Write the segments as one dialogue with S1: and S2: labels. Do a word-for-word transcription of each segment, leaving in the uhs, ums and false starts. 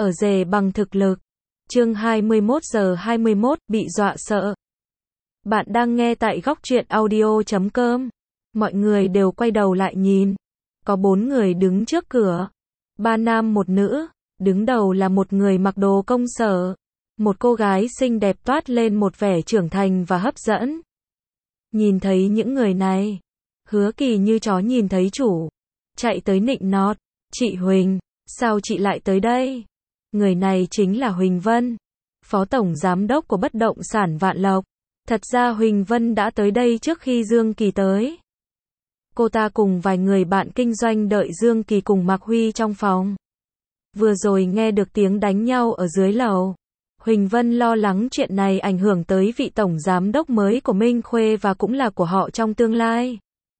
S1: ở rể bằng thực lực. Chương hai mươi mốt giờ hai mươi mốt, bị dọa sợ. Bạn đang nghe tại góc truyện audio chấm com. Mọi người đều quay đầu lại nhìn. Có bốn người đứng trước cửa. Ba nam một nữ. Đứng đầu là một người mặc đồ công sở. Một cô gái xinh đẹp toát lên một vẻ trưởng thành và hấp dẫn. Nhìn thấy những người này, Hứa Kỳ như chó nhìn thấy chủ. Chạy tới nịnh nọt. Chị Huỳnh, sao chị lại tới đây? Người này chính là Huỳnh Vân, Phó Tổng Giám đốc của bất động sản Vạn Lộc. Thật ra Huỳnh Vân đã tới đây trước khi Dương Kỳ tới. Cô ta cùng vài người bạn kinh doanh đợi Dương Kỳ cùng Mạc Huy trong phòng. Vừa rồi nghe được tiếng đánh nhau ở dưới lầu. Huỳnh Vân lo lắng chuyện này ảnh hưởng tới vị Tổng Giám đốc mới của Minh Khuê và cũng là của họ trong tương lai.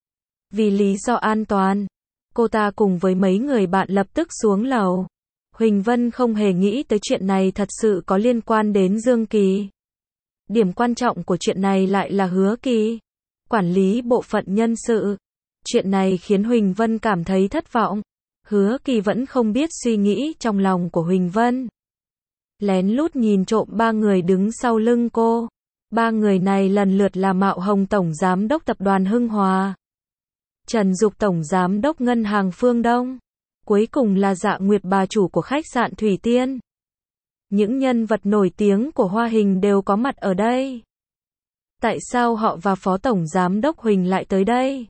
S1: Vì lý do an toàn, cô ta cùng với mấy người bạn lập tức xuống lầu. Huỳnh Vân không hề nghĩ tới chuyện này thật sự có liên quan đến Dương Kỳ. Điểm quan trọng của chuyện này lại là Hứa Kỳ, quản lý bộ phận nhân sự. Chuyện này khiến Huỳnh Vân cảm thấy thất vọng. Hứa Kỳ vẫn không biết suy nghĩ trong lòng của Huỳnh Vân. Lén lút nhìn trộm ba người đứng sau lưng cô. Ba người này lần lượt là Mạo Hồng Tổng Giám đốc Tập đoàn Hưng Hòa, Trần Dục Tổng Giám đốc Ngân hàng Phương Đông, cuối cùng là Dạ Nguyệt bà chủ của khách sạn Thủy Tiên. Những nhân vật nổi tiếng của Hoa Hình đều có mặt ở đây. Tại sao họ và Phó Tổng Giám đốc Huỳnh lại tới đây?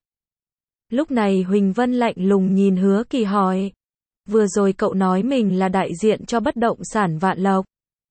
S1: Lúc này Huỳnh Vân lạnh lùng nhìn Hứa Kỳ hỏi. Vừa rồi cậu nói mình là đại diện cho bất động sản Vạn Lộc.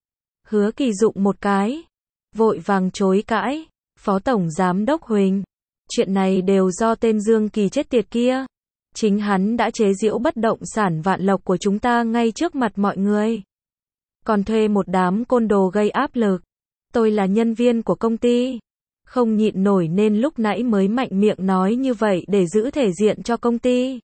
S1: Hứa Kỳ dụng một cái, vội vàng chối cãi. Phó Tổng Giám đốc Huỳnh, chuyện này đều do tên Dương Kỳ chết tiệt kia. Chính hắn đã chế giễu bất động sản Vạn Lộc của chúng ta ngay trước mặt mọi người. Còn thuê một đám côn đồ gây áp lực. Tôi là nhân viên của công ty, không nhịn nổi nên lúc nãy mới mạnh miệng nói như vậy để giữ thể diện cho công ty.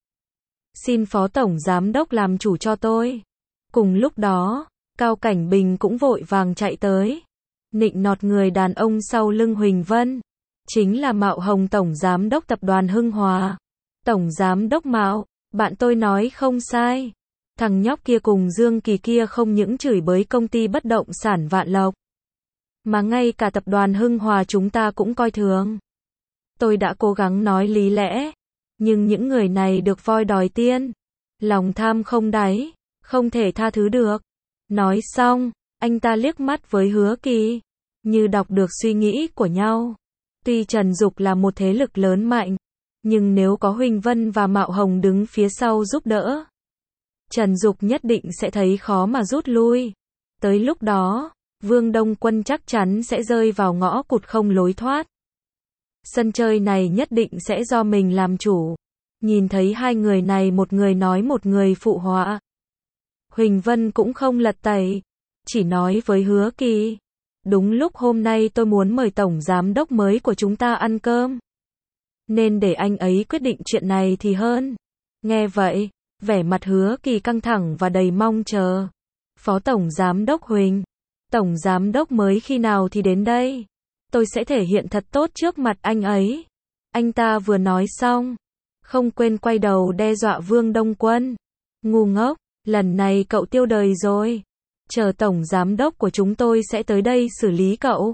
S1: Xin Phó Tổng Giám đốc làm chủ cho tôi. Cùng lúc đó, Cao Cảnh Bình cũng vội vàng chạy tới, nịnh nọt người đàn ông sau lưng Huỳnh Vân. Chính là Mạo Hồng Tổng Giám đốc Tập đoàn Hưng Hòa. Tổng Giám đốc Mạo, bạn tôi nói không sai. Thằng nhóc kia cùng Dương Kỳ kia không những chửi bới công ty bất động sản Vạn Lộc, mà ngay cả Tập đoàn Hưng Hòa chúng ta cũng coi thường. Tôi đã cố gắng nói lý lẽ, nhưng những người này được voi đòi tiên. Lòng tham không đáy, không thể tha thứ được. Nói xong, anh ta liếc mắt với Hứa Kỳ, như đọc được suy nghĩ của nhau. Tuy Trần Dục là một thế lực lớn mạnh, nhưng nếu có Huỳnh Vân và Mạo Hồng đứng phía sau giúp đỡ, Trần Dục nhất định sẽ thấy khó mà rút lui. Tới lúc đó, Vương Đông Quân chắc chắn sẽ rơi vào ngõ cụt không lối thoát. Sân chơi này nhất định sẽ do mình làm chủ. Nhìn thấy hai người này, một người nói một người phụ họa. Huỳnh Vân cũng không lật tẩy, chỉ nói với Hứa Kỳ. Đúng lúc hôm nay tôi muốn mời Tổng Giám đốc mới của chúng ta ăn cơm, nên để anh ấy quyết định chuyện này thì hơn. Nghe vậy, vẻ mặt Hứa Kỳ căng thẳng và đầy mong chờ. Phó Tổng Giám đốc Huỳnh, Tổng Giám đốc mới khi nào thì đến đây? Tôi sẽ thể hiện thật tốt trước mặt anh ấy. Anh ta vừa nói xong, không quên quay đầu đe dọa Vương Đông Quân. Ngu ngốc, lần này cậu tiêu đời rồi. Chờ Tổng Giám đốc của chúng tôi sẽ tới đây xử lý cậu.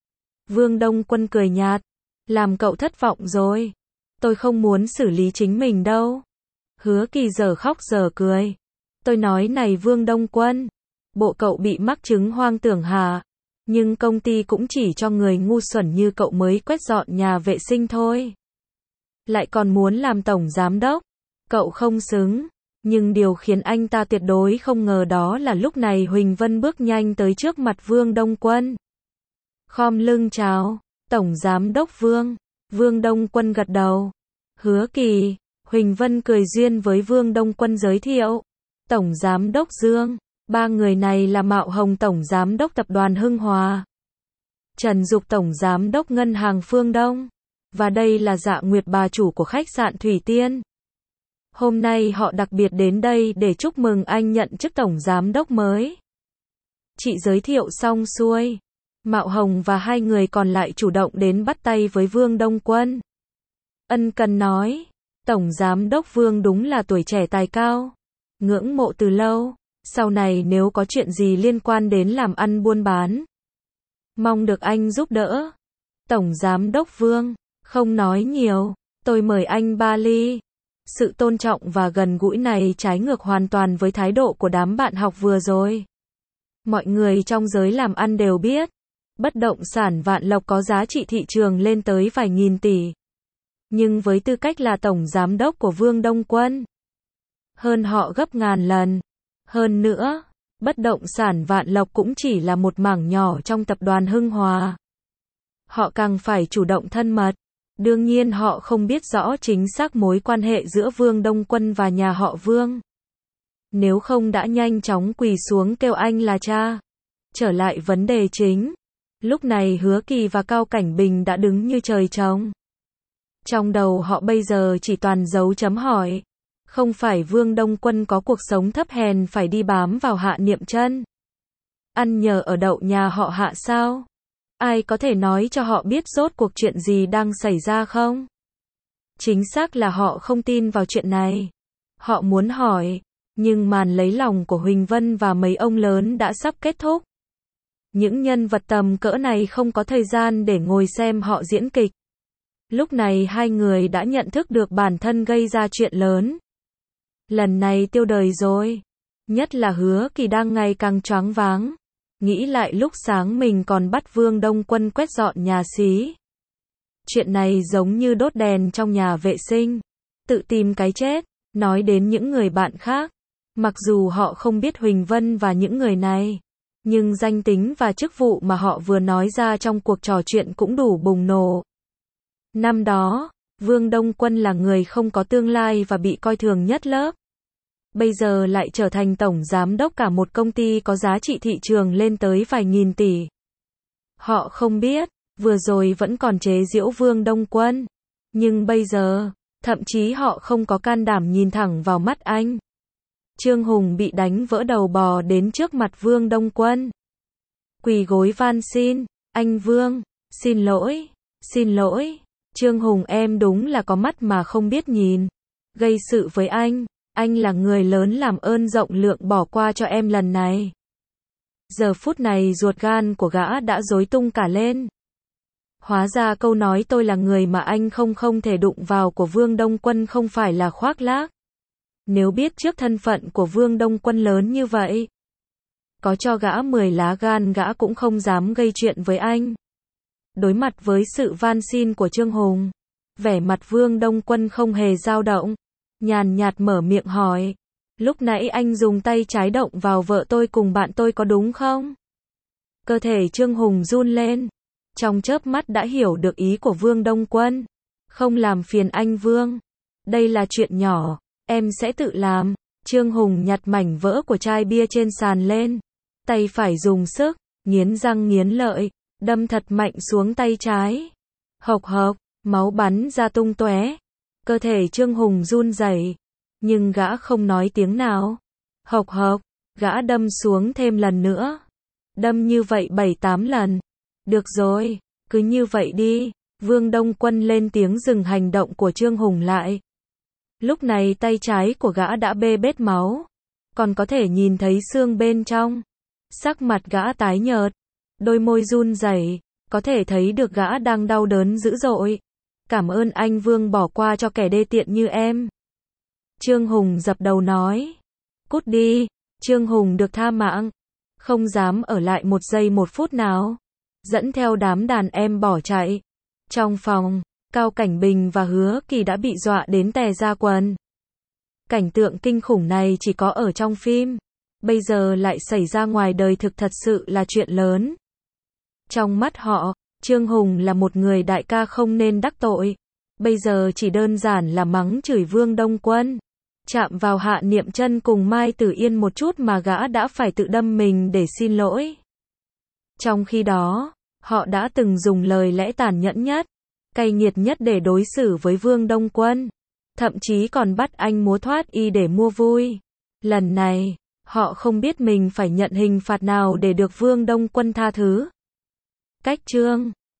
S1: Vương Đông Quân cười nhạt. Làm cậu thất vọng rồi. Tôi không muốn xử lý chính mình đâu. Hứa Kỳ giờ khóc giờ cười. Tôi nói này Vương Đông Quân, bộ cậu bị mắc chứng hoang tưởng hả? Nhưng công ty cũng chỉ cho người ngu xuẩn như cậu mới quét dọn nhà vệ sinh thôi. Lại còn muốn làm Tổng Giám đốc. Cậu không xứng. Nhưng điều khiến anh ta tuyệt đối không ngờ đó là lúc này Huỳnh Vân bước nhanh tới trước mặt Vương Đông Quân. Khom lưng chào. Tổng Giám đốc Vương. Vương Đông Quân gật đầu. Hứa Kỳ. Huỳnh Vân cười duyên với Vương Đông Quân giới thiệu. Tổng Giám đốc Dương. Ba người này là Mạo Hồng Tổng Giám đốc Tập đoàn Hưng Hòa, Trần Dục Tổng Giám đốc Ngân hàng Phương Đông, và đây là Dạ Nguyệt bà chủ của khách sạn Thủy Tiên. Hôm nay họ đặc biệt đến đây để chúc mừng anh nhận chức Tổng Giám đốc mới. Chị giới thiệu xong xuôi, Mạo Hồng và hai người còn lại chủ động đến bắt tay với Vương Đông Quân. Ân cần nói, Tổng Giám đốc Vương đúng là tuổi trẻ tài cao, ngưỡng mộ từ lâu. Sau này nếu có chuyện gì liên quan đến làm ăn buôn bán, mong được anh giúp đỡ. Tổng Giám đốc Vương, không nói nhiều, tôi mời anh ba ly. Sự tôn trọng và gần gũi này trái ngược hoàn toàn với thái độ của đám bạn học vừa rồi. Mọi người trong giới làm ăn đều biết, bất động sản Vạn Lộc có giá trị thị trường lên tới vài nghìn tỷ. Nhưng với tư cách là tổng giám đốc của Vương Đông Quân, hơn họ gấp ngàn lần. Hơn nữa, bất động sản Vạn Lộc cũng chỉ là một mảng nhỏ trong tập đoàn Hưng Hòa. Họ càng phải chủ động thân mật. Đương nhiên họ không biết rõ chính xác mối quan hệ giữa Vương Đông Quân và nhà họ Vương. Nếu không đã nhanh chóng quỳ xuống kêu anh là cha. Trở lại vấn đề chính. Lúc này Hứa Kỳ và Cao Cảnh Bình đã đứng như trời trồng. Trong đầu họ bây giờ chỉ toàn dấu chấm hỏi. Không phải Vương Đông Quân có cuộc sống thấp hèn phải đi bám vào Hạ Niệm Chân, ăn nhờ ở đậu nhà họ Hạ sao? Ai có thể nói cho họ biết rốt cuộc chuyện gì đang xảy ra không? Chính xác là họ không tin vào chuyện này. Họ muốn hỏi, nhưng màn lấy lòng của Huỳnh Vân và mấy ông lớn đã sắp kết thúc. Những nhân vật tầm cỡ này không có thời gian để ngồi xem họ diễn kịch. Lúc này hai người đã nhận thức được bản thân gây ra chuyện lớn. Lần này tiêu đời rồi. Nhất là Hứa Kỳ đang ngày càng choáng váng. Nghĩ lại lúc sáng mình còn bắt Vương Đông Quân quét dọn nhà xí. Chuyện này giống như đốt đèn trong nhà vệ sinh. Tự tìm cái chết. Nói đến những người bạn khác. Mặc dù họ không biết Huỳnh Vân và những người này. Nhưng danh tính và chức vụ mà họ vừa nói ra trong cuộc trò chuyện cũng đủ bùng nổ. Năm đó, Vương Đông Quân là người không có tương lai và bị coi thường nhất lớp. Bây giờ lại trở thành tổng giám đốc cả một công ty có giá trị thị trường lên tới vài nghìn tỷ. Họ không biết, vừa rồi vẫn còn chế giễu Vương Đông Quân. Nhưng bây giờ, thậm chí họ không có can đảm nhìn thẳng vào mắt anh. Trương Hùng bị đánh vỡ đầu bò đến trước mặt Vương Đông Quân. Quỳ gối van xin, anh Vương, xin lỗi, xin lỗi. Trương Hùng em đúng là có mắt mà không biết nhìn. Gây sự với anh, anh là người lớn làm ơn rộng lượng bỏ qua cho em lần này. Giờ phút này ruột gan của gã đã rối tung cả lên. Hóa ra câu nói tôi là người mà anh không không thể đụng vào của Vương Đông Quân không phải là khoác lác. Nếu biết trước thân phận của Vương Đông Quân lớn như vậy, có cho gã mười lá gan gã cũng không dám gây chuyện với anh. Đối mặt với sự van xin của Trương Hùng, vẻ mặt Vương Đông Quân không hề dao động, nhàn nhạt mở miệng hỏi, lúc nãy anh dùng tay trái động vào vợ tôi cùng bạn tôi có đúng không? Cơ thể Trương Hùng run lên, trong chớp mắt đã hiểu được ý của Vương Đông Quân. Không làm phiền anh Vương, đây là chuyện nhỏ, em sẽ tự làm. Trương Hùng nhặt mảnh vỡ của chai bia trên sàn lên, tay phải dùng sức, nghiến răng nghiến lợi, đâm thật mạnh xuống tay trái. Hộc hộc, máu bắn ra tung tóe. Cơ thể Trương Hùng run rẩy, nhưng gã không nói tiếng nào. Hộc hộc, gã đâm xuống thêm lần nữa. Đâm như vậy bảy tám lần. Được rồi, cứ như vậy đi. Vương Đông Quân lên tiếng dừng hành động của Trương Hùng lại. Lúc này tay trái của gã đã bê bết máu, còn có thể nhìn thấy xương bên trong. Sắc mặt gã tái nhợt, đôi môi run rẩy, có thể thấy được gã đang đau đớn dữ dội. Cảm ơn anh Vương bỏ qua cho kẻ đê tiện như em. Trương Hùng dập đầu nói. Cút đi. Trương Hùng được tha mạng, không dám ở lại một giây một phút nào, dẫn theo đám đàn em bỏ chạy. Trong phòng, Cao Cảnh Bình và Hứa Kỳ đã bị dọa đến tè ra quần. Cảnh tượng kinh khủng này chỉ có ở trong phim, bây giờ lại xảy ra ngoài đời thực, thật sự là chuyện lớn. Trong mắt họ, Trương Hùng là một người đại ca không nên đắc tội, bây giờ chỉ đơn giản là mắng chửi Vương Đông Quân. Chạm vào Hạ Niệm Chân cùng Mai Tử Yên một chút mà gã đã phải tự đâm mình để xin lỗi. Trong khi đó, họ đã từng dùng lời lẽ tàn nhẫn nhất, cay nghiệt nhất để đối xử với Vương Đông Quân. Thậm chí còn bắt anh múa thoát y để mua vui. Lần này, họ không biết mình phải nhận hình phạt nào để được Vương Đông Quân tha thứ. Cách chương